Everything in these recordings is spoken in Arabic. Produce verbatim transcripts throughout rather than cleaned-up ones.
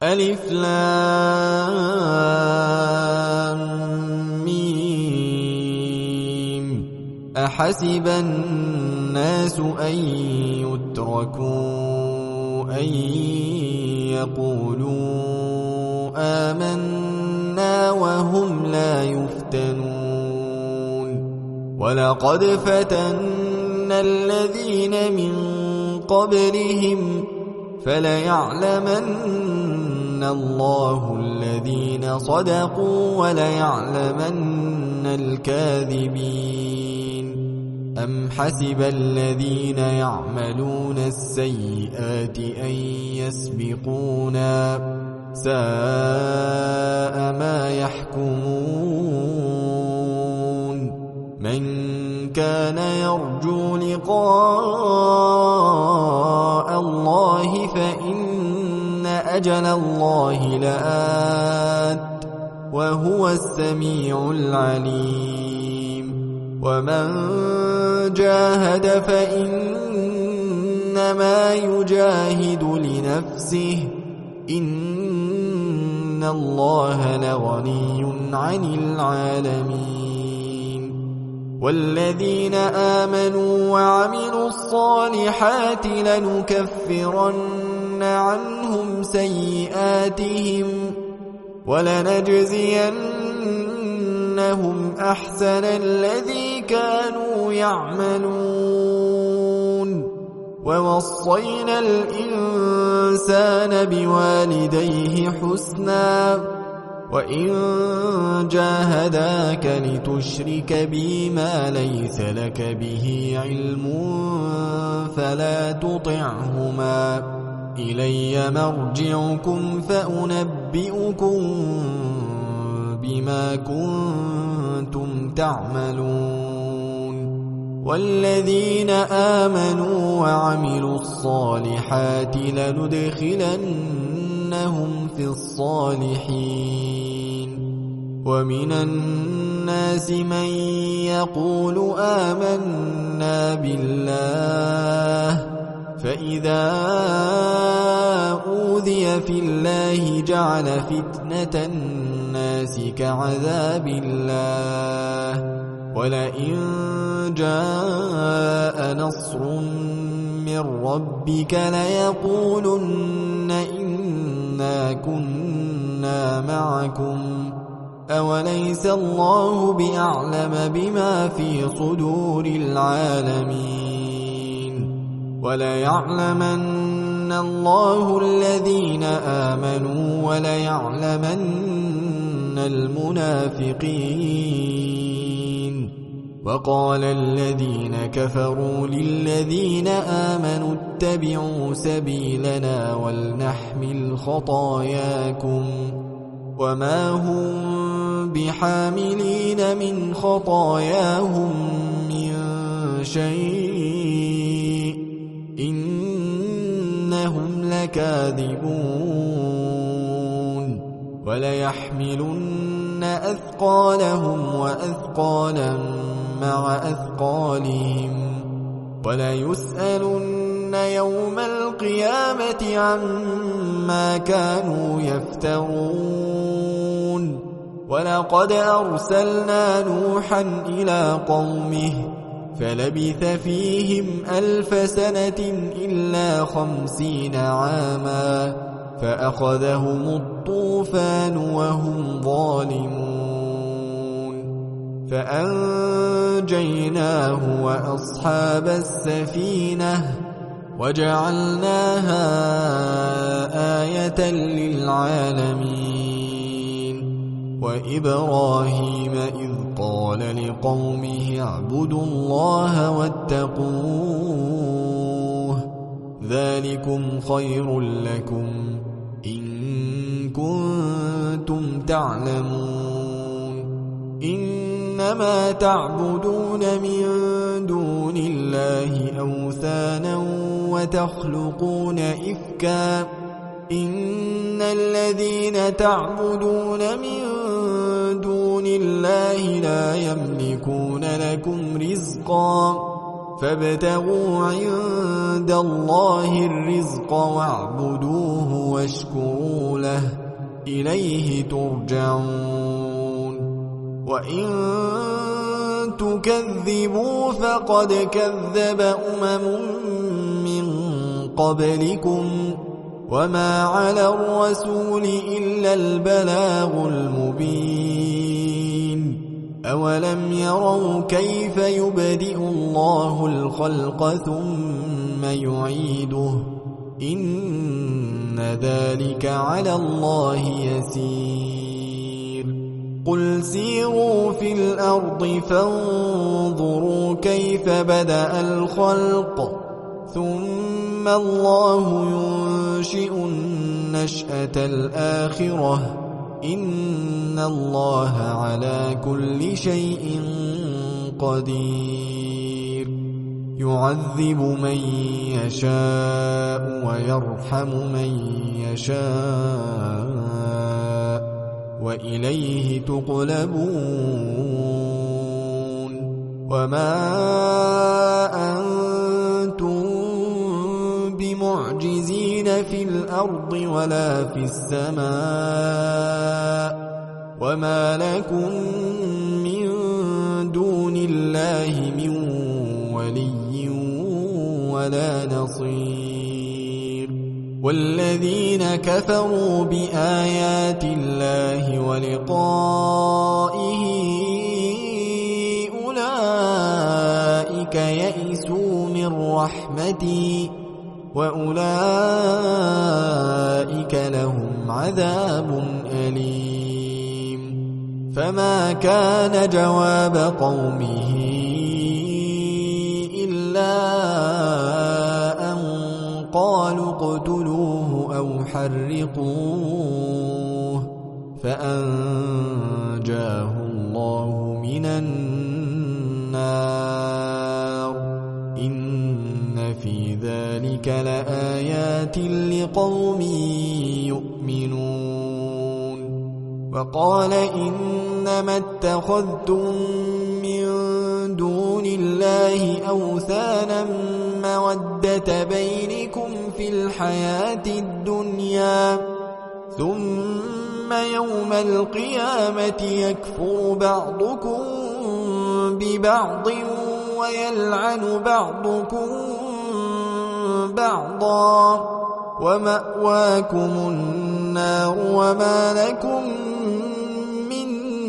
ألف لام ميم أحسب الناس أن يتركوا أن يقولوا آمنا وهم لا يفتنون ولقد فتنا الذين من قبلهم فليعلمن الله الذين صدقوا وليعلمن الكاذبين أم حسب الذين يعملون السيئات أن يسبقونا ساء ما يحكمون من كان يرجو لقاء الله فإن أجل الله لآت وهو السميع العليم ومن جاهد فإنما يجاهد لنفسه إن الله لغني عن العالمين والذين آمنوا وعملوا الصالحات لنكفرن عنهم سيئاتهم ولنجزينهم أحسن الذي كانوا يعملون ووصينا الإنسان بوالديه حسنا وإن جاهداك لتشرك بي ما ليس لك به علم فلا تطعهما إلي مرجعكم فأنبئكم بما كنتم تعملون والذين آمنوا وعملوا الصالحات لندخلنهم في الصالحين ومن الناس من يقول آمنا بالله فإذا أوذي في الله جعل فتنة الناس كعذاب الله ولئن جاء نصر من ربك ليقولن إنا كنا معكم أوليس الله بأعلم بما في صدور العالمين وليعلمن الله الذين آمنوا وليعلمن المنافقين وقال الذين كفروا للذين آمنوا اتبعوا سبيلنا ولنحمل خطاياكم وما هم بحاملين من خطاياهم من شيء إنهم لكاذبون وليحملن أثقالهم وأثقالا مع أثقالهم وليسألن يوم القيامة عما كانوا يفترون ولقد أرسلنا نوحا إلى قومه فلبث فيهم ألف سنة إلا خمسين عاما فأخذهم الطوفان وهم ظالمون فأنجيناه وأصحاب السفينة وجعلناها آية للعالمين وإبراهيم إذ قال لقومه اعبدوا الله واتقوه ذلكم خير لكم إن كنتم تعلمون إنما تعبدون من دون الله أوثانا وتخلقون إفكا إن الذين تعبدون من دون الله لا يملكون لكم رزقا فابتغوا عند الله الرزق واعبدوه واشكروا له إليه ترجعون وإن تكذبوا فقد كذب أمم من قبلكم وما على الرسول إلا البلاغ المبين أولم يروا كيف يبدئ الله الخلق ثم يعيده إن ذلك على الله يسير قل سيروا في الأرض فانظروا كيف بدأ الخلق ثم الله ينشئ النشأة الآخرة إن الله على كل شيء قدير يعذب من يشاء ويرحم من يشاء وإليه تقلبون وما أنتم بمعجزين في الأرض ولا في السماء وما لكم من دون الله من ولي ولا نصير والذين كفروا بآيات الله ولقائه أولئك يئسوا من رحمتي وأولئك لهم عذاب أليم فما كان جواب قومه إلا أن قالوا اقتلوه أو حرقوه فأنجاه الله من النار إن في ذلك لآيات لقوم يؤمنون وقال إنما اتخذتم من دون الله أوثانا مودة بينكم في الحياة الدنيا ثم يوم القيامة يكفر بعضكم ببعض ويلعن بعضكم بعضا ومأواكم النار وما لكم من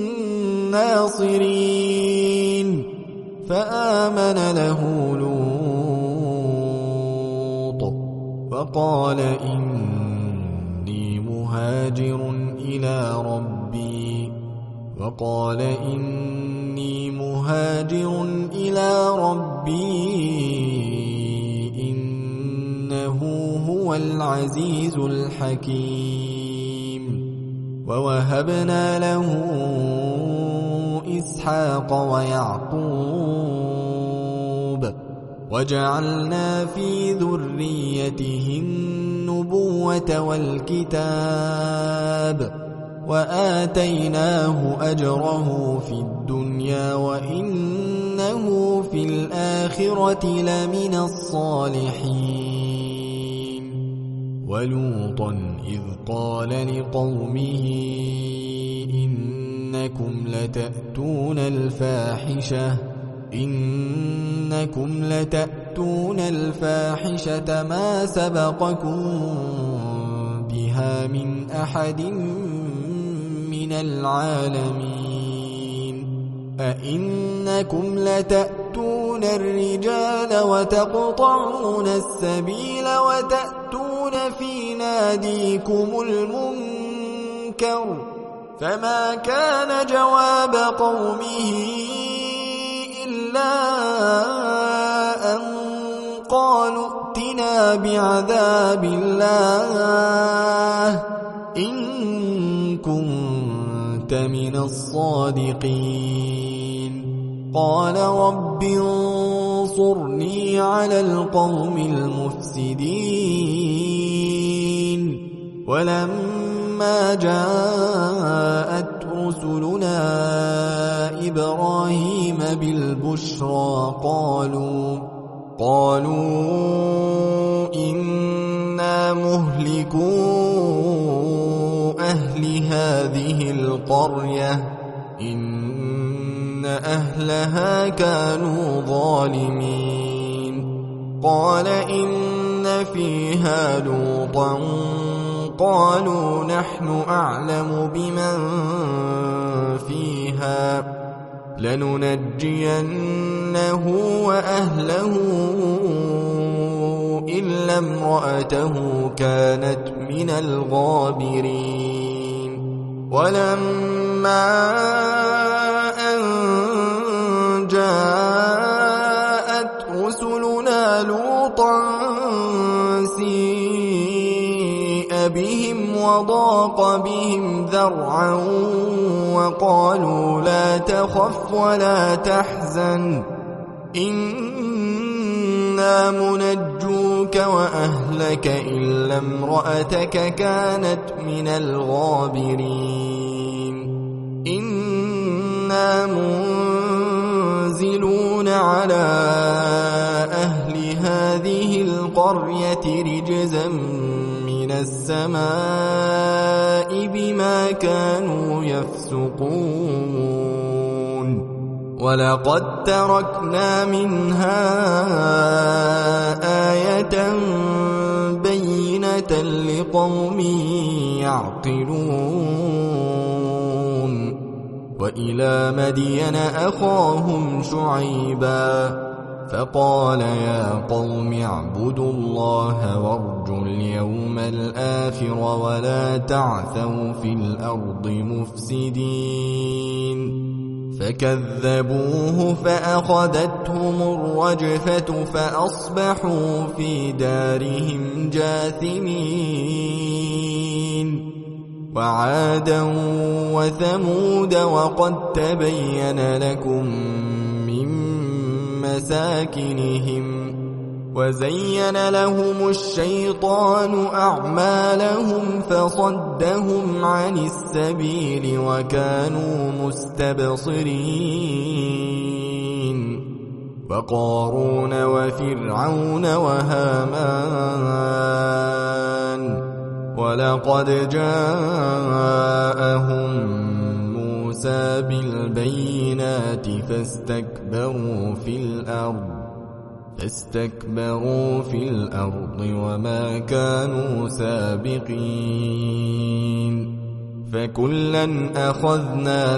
ناصرين فآمن له لوط وقال إني مهاجر إلى ربي وقال إني مهاجر إلى ربي إنه هو العزيز الحكيم ووهبنا له إسحاق ويعقوب وجعلنا في ذريته النبوة والكتاب وآتيناه أجره في الدنيا وإنه في الآخرة لمن الصالحين ولوطا إذ قال لقومه إنكم لتأتون الفاحشة إنكم لتأتون الفاحشة ما سبقكم بها من أحد من العالمين أئنكم لتأتون الرجال وتقطعون السبيل وتأتون في ناديكم المنكر فما كان جواب قومه إلا أن قالوا ائتنا بعذاب الله إن كنت من الصادقين قال رب انصرني على القوم المفسدين ولما جاءت رسلنا إبراهيم بالبشرى قالوا قالوا إنا مهلكو أهل هذه القرية إن أهلها كانوا ظالمين قال إن فيها لوطا قالوا نحن أعلم بمن فيها لننجينه وأهله إلا امرأته كانت من الغابرين ولما أن جاءت رسلنا لوطا سيء بهم وضاق بهم ذرعا وقالوا لا تخف ولا تحزن إنا منجوك وأهلك إلا امرأتك كانت من الغابرين إنا منزلون على أهل هذه القرية رجزا من السماء بما كانوا يفسقون ولقد تركنا منها آية بينة لقوم يعقلون وإلى مدين أخاهم شعيبا فقال يا قوم اعبدوا الله وارجوا اليوم الآخر ولا تعثوا في الأرض مفسدين فكذبوه فأخذتهم الرجفة فأصبحوا في دارهم جاثمين وعادا وثمود وقد تبين لكم من مساكنهم وزين لهم الشيطان أعمالهم فصدهم عن السبيل وكانوا مستبصرين وقارون وفرعون وهامان ولقد جاءهم موسى بالبينات فاستكبروا في الأرض فاستكبروا في الأرض وما كانوا سابقين فكلا أخذنا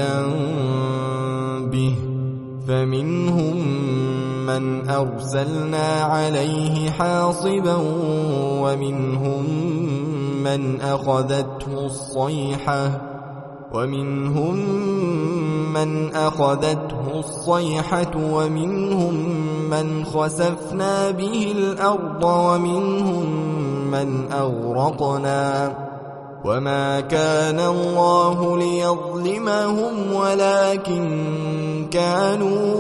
بذنبه فمنهم من أرسلنا عليه حاصبا ومنهم من أخذته الصيحة ومنهم من أخذته الصيحة ومنهم من خسفنا به الأرض ومنهم من أغرقنا وما كان الله ليظلمهم ولكن كانوا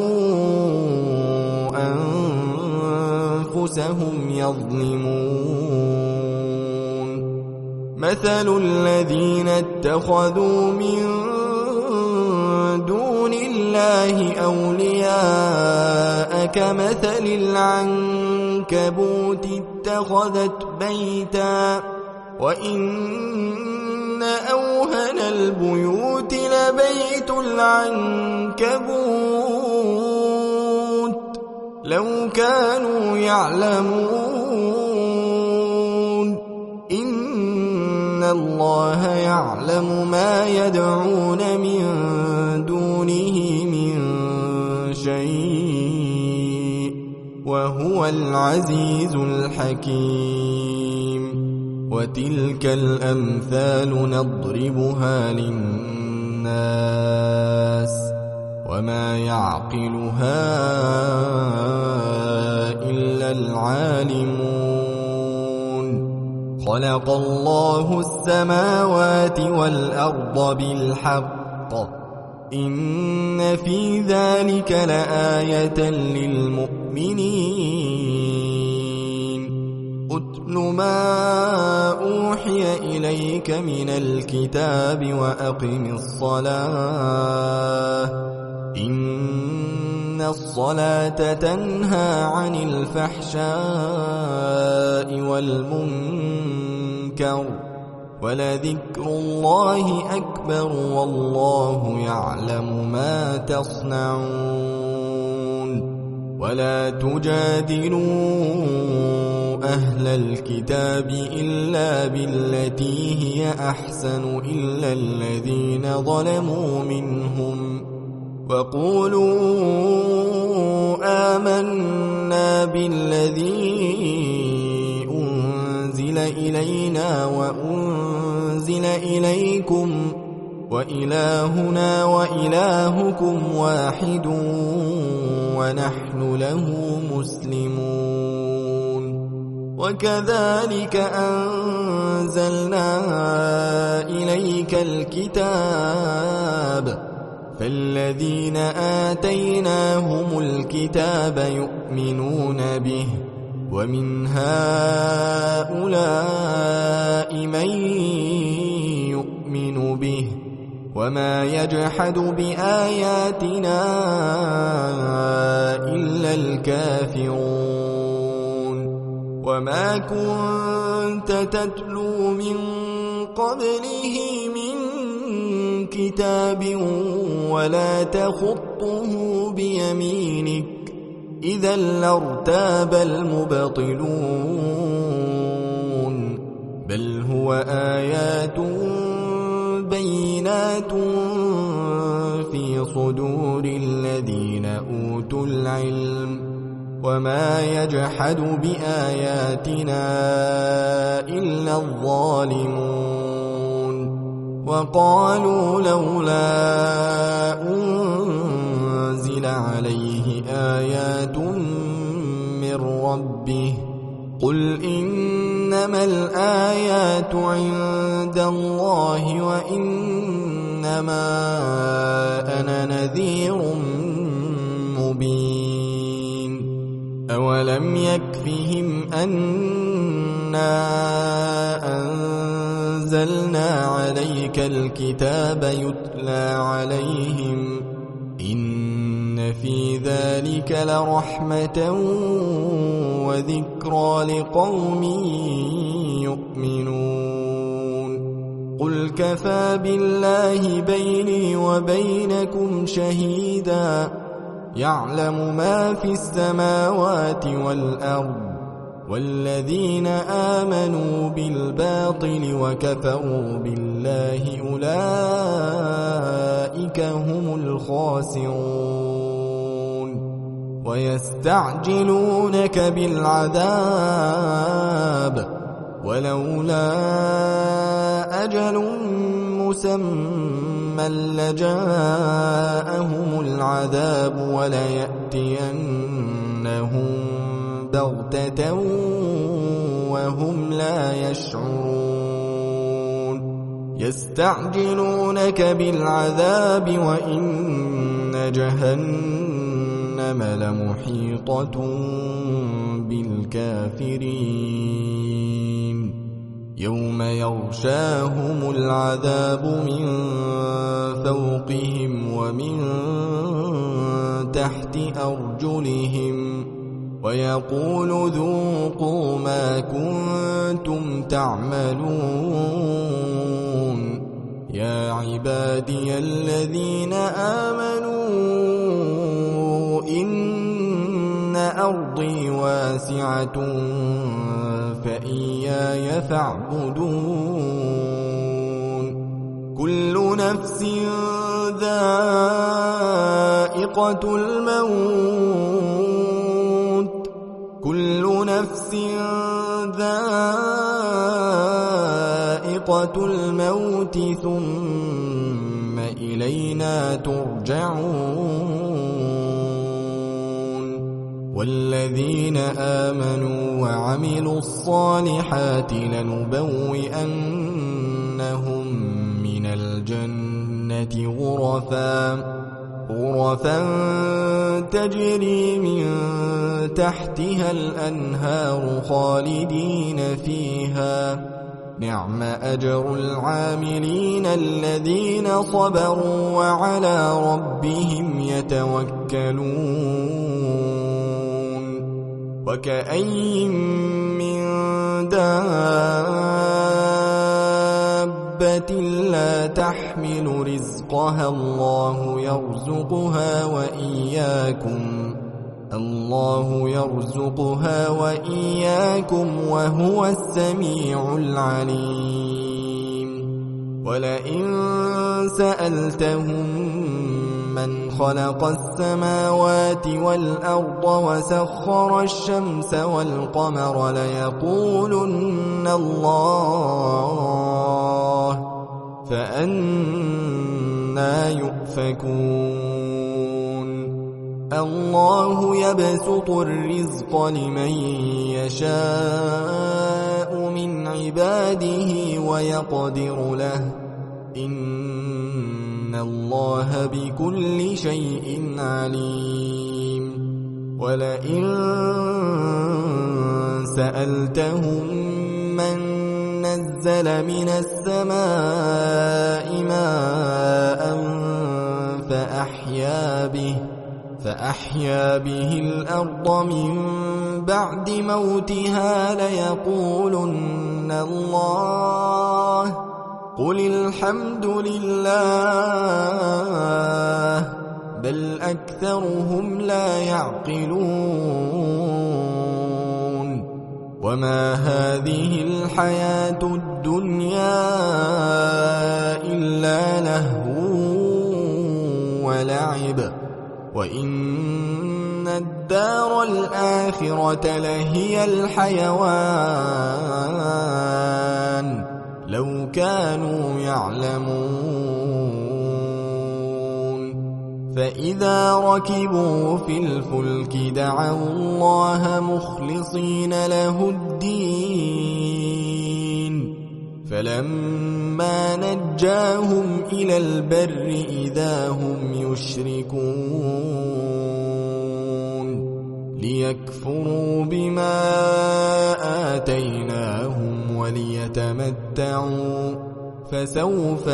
أنفسهم يظلمون مثل الذين اتخذوا من دون الله أولياء كمثل العنكبوت اتخذت بيتا وإن أوهن البيوت لبيت العنكبوت لو كانوا يعلمون إن الله يعلم ما يدعون من دونه من شيء وهو العزيز الحكيم وتلك الأمثال نضربها للناس وما يعقلها إلا العالمون خلق الله السماوات والأرض بالحق إن في ذلك لآية للمؤمنين أتل ما أوحي إليك من الكتاب وأقم الصلاة إن الصلاة تنهى عن الفحشاء والمنكر ولذكر الله أكبر والله يعلم ما تصنعون ولا تجادلوا أهل الكتاب إلا بالتي هي أحسن إلا الذين ظلموا منهم وقولوا آمنا بالذي أنزل إلينا وأنزل إليكم وإلهنا وإلهكم واحد ونحن له مسلمون وكذلك أنزلنا إليك الكتاب فالذين آتيناهم الكتاب يؤمنون به ومن هؤلاء من يؤمن به وما يجحد بآياتنا إلا الكافرون وما كنت تتلو من قبله من كتاب ولا تخطه بيمينك إذا لارتاب المبطلون بل هو آيات بينات في صدور الذين أوتوا العلم وما يجحد بآياتنا إلا الظالمون وقالوا لولا أنزل عليه آيات من ربه قل إنما الآيات عند الله وإنما أنا نذير مبين أولم يكفهم أنا أنزلنا عليك الكتاب يتلى عليهم إن في ذلك لرحمة وذكرى لقوم يؤمنون قل كفى بالله بيني وبينكم شهيدا يعلم ما في السماوات والأرض والذين آمنوا بالباطل وكفروا بالله أولئك هم الخاسرون ويستعجلونك بالعذاب ولولا أجل مسمى لجاءهم العذاب وليأتينهم بغتة وهم لا يشعرون يستعجلونك بالعذاب وإن جهنم لمحيطة بالكافرين يوم يغشاهم العذاب من فوقهم ومن تحت أرجلهم ويقول ذوقوا ما كنتم تعملون يا عبادي الذين آمنوا إن أرضي واسعة فإياي فاعبدون كل نفس ذائقة الموت كل نفس ذائقة الموت ثم إلينا ترجعون والذين آمنوا وعملوا الصالحات لنبوئنهم من الجنة غرفا غرفا تجري من تحتها الأنهار خالدين فيها نعم أجر العاملين الذين صبروا وعلى ربهم يتوكلون وكأي من دابة لا تحمل رزقها الله يرزقها وإياكم الله يرزقها وإياكم وهو السميع العليم ولئن سألتهم من خلق السماوات والأرض وسخر الشمس والقمر ليقولن الله فأنى يؤفكون الله يبسط الرزق لمن يشاء من عباده ويقدر له إن الله بكل شيء عليم ولئن سألتهم من نزل من السماء ماء فأحيا به فأحيا به الأرض من بعد موتها ليقولن الله قل الحمد لله بل أكثرهم لا يعقلون وما هذه الحياة الدنيا إلا لهو ولعب وإن الدار الآخرة لهي الحيوان لو كانوا يعلمون فإذا ركبوا في الفلك دعوا الله مخلصين له الدين فلما نجاهم إلى البر إذا هم يشركون ليكفروا بما آتيناهم وليتمتعوا فسوف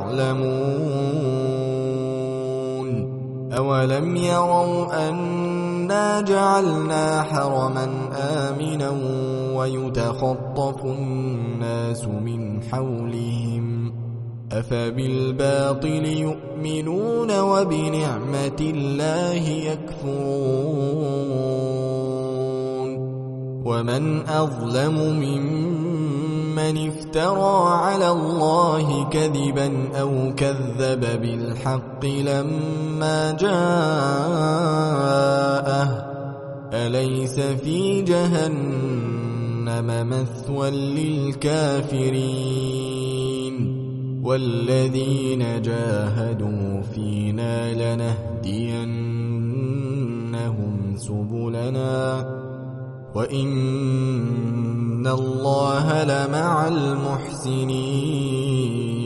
يعلمون أولم يروا أنا جعلنا حرما آمنا ويتخطف الناس من حولهم أفبالباطل يؤمنون وبنعمة الله يكفرون ومن أظلم ممن افترى على الله كذبا أو كذب بالحق لما جاءه أليس في جهنم مثوى للكافرين والذين جاهدوا فينا لنهدينهم سبلنا وإن الله لمع المحسنين